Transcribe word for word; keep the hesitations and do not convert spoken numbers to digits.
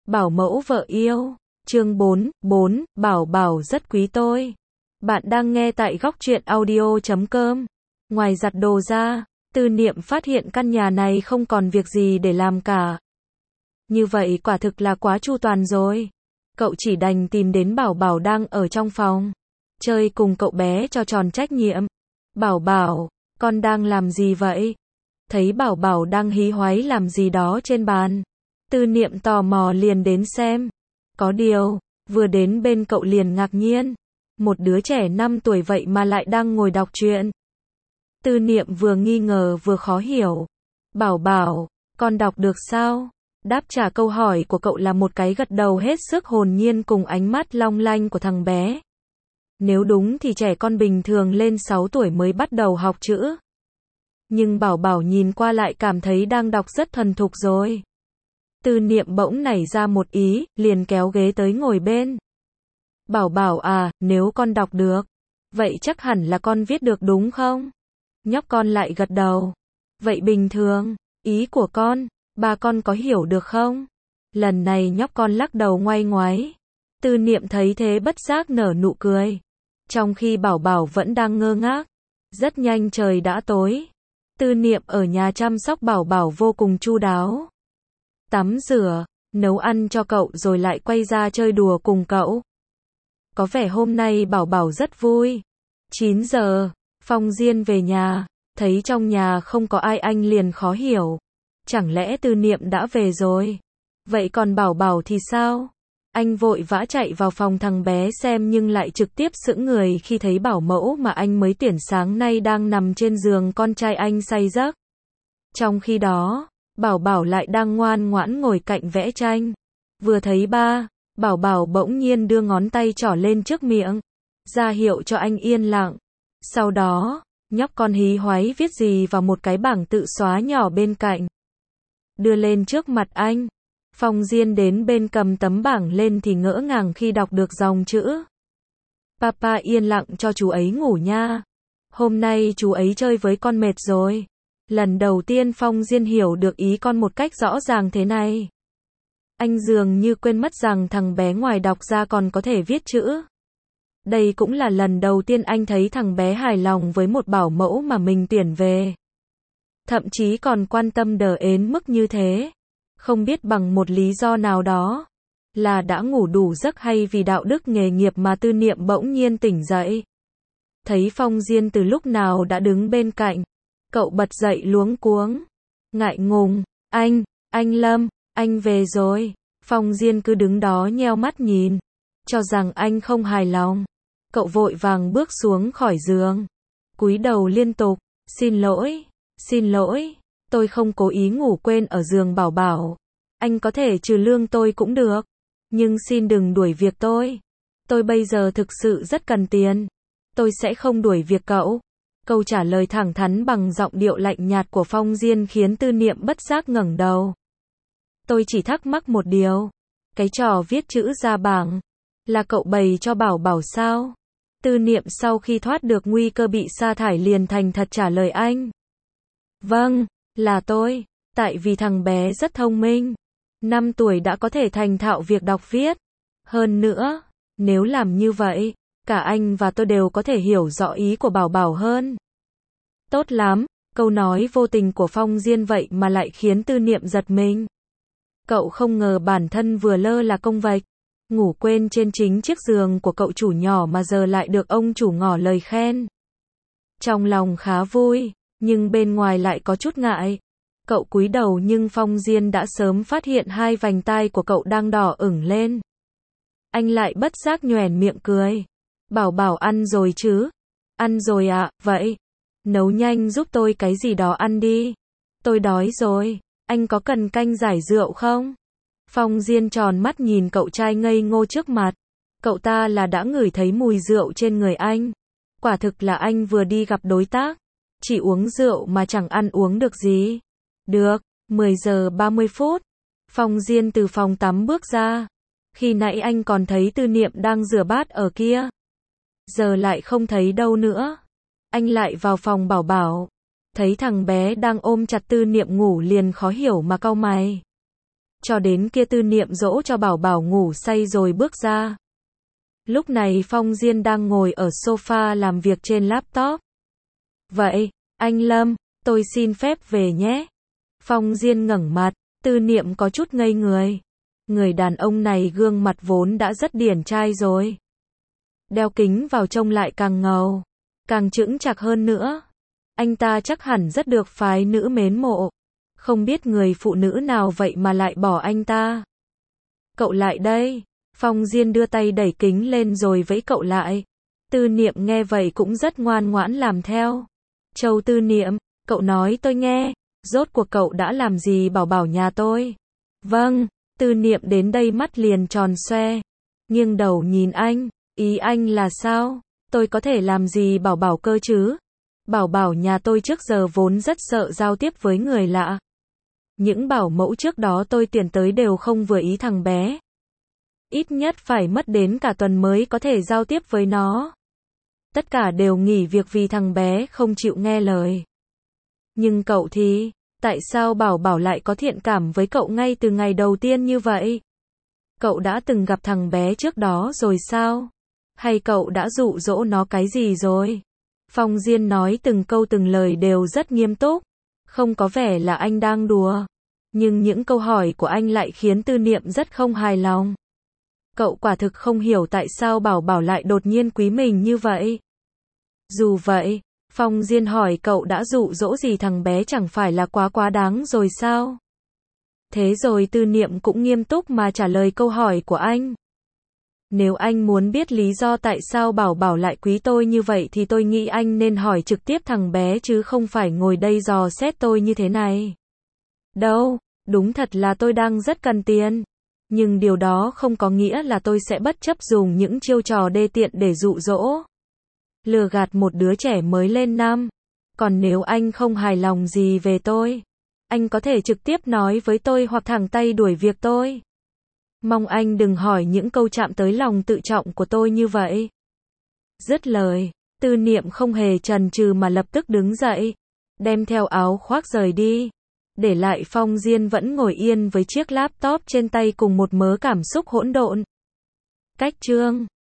Bảo mẫu vợ yêu. Chương bốn, bốn, Bảo Bảo rất quý tôi. Bạn đang nghe tại góc truyện audio chấm com. Ngoài giặt đồ ra, Tư Niệm phát hiện căn nhà này không còn việc gì để làm cả. Như vậy quả thực là quá chu toàn rồi. Cậu chỉ đành tìm đến Bảo Bảo đang ở trong phòng. Chơi cùng cậu bé cho tròn trách nhiệm. Bảo Bảo, con đang làm gì vậy? Thấy Bảo Bảo đang hí hoáy làm gì đó trên bàn. Tư Niệm tò mò liền đến xem. Có điều, vừa đến bên cậu liền ngạc nhiên. Một đứa trẻ năm tuổi vậy mà lại đang ngồi đọc truyện. Tư Niệm vừa nghi ngờ vừa khó hiểu. Bảo Bảo, con đọc được sao? Đáp trả câu hỏi của cậu là một cái gật đầu hết sức hồn nhiên cùng ánh mắt long lanh của thằng bé. Nếu đúng thì trẻ con bình thường lên sáu tuổi mới bắt đầu học chữ. Nhưng Bảo Bảo nhìn qua lại cảm thấy đang đọc rất thuần thục rồi. Tư Niệm bỗng nảy ra một ý, liền kéo ghế tới ngồi bên. Bảo Bảo à, nếu con đọc được, vậy chắc hẳn là con viết được đúng không? Nhóc con lại gật đầu. Vậy bình thường, ý của con, ba con có hiểu được không? Lần này nhóc con lắc đầu ngoay ngoáy. Tư Niệm thấy thế bất giác nở nụ cười. Trong khi Bảo Bảo vẫn đang ngơ ngác. Rất nhanh trời đã tối. Tư Niệm ở nhà chăm sóc Bảo Bảo vô cùng chu đáo. Tắm rửa, nấu ăn cho cậu rồi lại quay ra chơi đùa cùng cậu. Có vẻ hôm nay Bảo Bảo rất vui. chín giờ, Phong Diên về nhà, thấy trong nhà không có ai anh liền khó hiểu. Chẳng lẽ Tư Niệm đã về rồi? Vậy còn Bảo Bảo thì sao? Anh vội vã chạy vào phòng thằng bé xem nhưng lại trực tiếp sững người khi thấy bảo mẫu mà anh mới tuyển sáng nay đang nằm trên giường con trai anh say giấc. Trong khi đó, Bảo Bảo lại đang ngoan ngoãn ngồi cạnh vẽ tranh. Vừa thấy ba, Bảo Bảo bỗng nhiên đưa ngón tay trỏ lên trước miệng, ra hiệu cho anh yên lặng. Sau đó, nhóc con hí hoáy viết gì vào một cái bảng tự xóa nhỏ bên cạnh. Đưa lên trước mặt anh. Phong Diên đến bên cầm tấm bảng lên thì ngỡ ngàng khi đọc được dòng chữ. Papa yên lặng cho chú ấy ngủ nha. Hôm nay chú ấy chơi với con mệt rồi. Lần đầu tiên Phong Diên hiểu được ý con một cách rõ ràng thế này. Anh dường như quên mất rằng thằng bé ngoài đọc ra còn có thể viết chữ. Đây cũng là lần đầu tiên anh thấy thằng bé hài lòng với một bảo mẫu mà mình tuyển về. Thậm chí còn quan tâm đờ ến mức như thế. Không biết bằng một lý do nào đó, là đã ngủ đủ giấc hay vì đạo đức nghề nghiệp mà Tư Niệm bỗng nhiên tỉnh dậy. Thấy Phong Diên từ lúc nào đã đứng bên cạnh, cậu bật dậy luống cuống, ngại ngùng, anh, anh Lâm, anh về rồi. Phong Diên cứ đứng đó nheo mắt nhìn, cho rằng anh không hài lòng. Cậu vội vàng bước xuống khỏi giường, cúi đầu liên tục, xin lỗi, xin lỗi. Tôi không cố ý ngủ quên ở giường Bảo Bảo. Anh có thể trừ lương tôi cũng được. Nhưng xin đừng đuổi việc tôi. Tôi bây giờ thực sự rất cần tiền. Tôi sẽ không đuổi việc cậu. Câu trả lời thẳng thắn bằng giọng điệu lạnh nhạt của Phong Diên khiến Tư Niệm bất giác ngẩng đầu. Tôi chỉ thắc mắc một điều. Cái trò viết chữ ra bảng, là cậu bày cho Bảo Bảo sao? Tư Niệm sau khi thoát được nguy cơ bị sa thải liền thành thật trả lời anh. Vâng. Là tôi, tại vì thằng bé rất thông minh. năm tuổi đã có thể thành thạo việc đọc viết. Hơn nữa, nếu làm như vậy, cả anh và tôi đều có thể hiểu rõ ý của Bảo Bảo hơn. Tốt lắm, câu nói vô tình của Phong Diên vậy mà lại khiến Tư Niệm giật mình. Cậu không ngờ bản thân vừa lơ là công vạch, ngủ quên trên chính chiếc giường của cậu chủ nhỏ mà giờ lại được ông chủ ngỏ lời khen. Trong lòng khá vui. Nhưng bên ngoài lại có chút ngại. Cậu cúi đầu nhưng Phong Diên đã sớm phát hiện hai vành tai của cậu đang đỏ ửng lên. Anh lại bất giác nhoẻn miệng cười. Bảo Bảo ăn rồi chứ? Ăn rồi ạ, à, vậy. Nấu nhanh giúp tôi cái gì đó ăn đi. Tôi đói rồi, anh có cần canh giải rượu không? Phong Diên tròn mắt nhìn cậu trai ngây ngô trước mặt. Cậu ta là đã ngửi thấy mùi rượu trên người anh. Quả thực là anh vừa đi gặp đối tác. Chỉ uống rượu mà chẳng ăn uống được gì. Được, mười giờ ba mươi phút. Phong Diên từ phòng tắm bước ra. Khi nãy anh còn thấy Tư Niệm đang rửa bát ở kia. Giờ lại không thấy đâu nữa. Anh lại vào phòng Bảo Bảo. Thấy thằng bé đang ôm chặt Tư Niệm ngủ liền khó hiểu mà cau mày. cho đến kia Tư Niệm dỗ cho Bảo Bảo ngủ say rồi bước ra. Lúc này Phong Diên đang ngồi ở sofa làm việc trên laptop. Vậy, anh Lâm, tôi xin phép về nhé. Phong Diên ngẩng mặt, Tư Niệm có chút ngây người. Người đàn ông này gương mặt vốn đã rất điển trai rồi. Đeo kính vào trông lại càng ngầu, càng chững chạc hơn nữa. Anh ta chắc hẳn rất được phái nữ mến mộ. Không biết người phụ nữ nào vậy mà lại bỏ anh ta. Cậu lại đây. Phong Diên đưa tay đẩy kính lên rồi vẫy cậu lại. Tư Niệm nghe vậy cũng rất ngoan ngoãn làm theo. Châu Tư Niệm, cậu nói tôi nghe, rốt cuộc cậu đã làm gì Bảo Bảo nhà tôi? Vâng, Tư Niệm đến đây mắt liền tròn xoe. Nghiêng đầu nhìn anh, ý anh là sao? Tôi có thể làm gì Bảo Bảo cơ chứ? Bảo Bảo nhà tôi trước giờ vốn rất sợ giao tiếp với người lạ. Những bảo mẫu trước đó tôi tuyển tới đều không vừa ý thằng bé. Ít nhất phải mất đến cả tuần mới có thể giao tiếp với nó. Tất cả đều nghỉ việc vì thằng bé không chịu nghe lời. Nhưng cậu thì, tại sao Bảo Bảo lại có thiện cảm với cậu ngay từ ngày đầu tiên như vậy? Cậu đã từng gặp thằng bé trước đó rồi sao? Hay cậu đã dụ dỗ nó cái gì rồi? Phong Diên nói từng câu từng lời đều rất nghiêm túc. Không có vẻ là anh đang đùa. Nhưng những câu hỏi của anh lại khiến Tư Niệm rất không hài lòng. Cậu quả thực không hiểu tại sao Bảo Bảo lại đột nhiên quý mình như vậy. Dù vậy, Phong Diên hỏi cậu đã dụ dỗ gì thằng bé chẳng phải là quá quá đáng rồi sao? Thế rồi Tư Niệm cũng nghiêm túc mà trả lời câu hỏi của anh. Nếu anh muốn biết lý do tại sao Bảo Bảo lại quý tôi như vậy thì tôi nghĩ anh nên hỏi trực tiếp thằng bé chứ không phải ngồi đây dò xét tôi như thế này. Đâu, đúng thật là tôi đang rất cần tiền. Nhưng điều đó không có nghĩa là tôi sẽ bất chấp dùng những chiêu trò đê tiện để dụ dỗ. Lừa gạt một đứa trẻ mới lên năm. Còn nếu anh không hài lòng gì về tôi, anh có thể trực tiếp nói với tôi hoặc thẳng tay đuổi việc tôi. Mong anh đừng hỏi những câu chạm tới lòng tự trọng của tôi như vậy. Dứt lời, Tư Niệm không hề chần chừ mà lập tức đứng dậy, đem theo áo khoác rời đi. Để lại Phong Diên vẫn ngồi yên với chiếc laptop trên tay cùng một mớ cảm xúc hỗn độn. Cách chương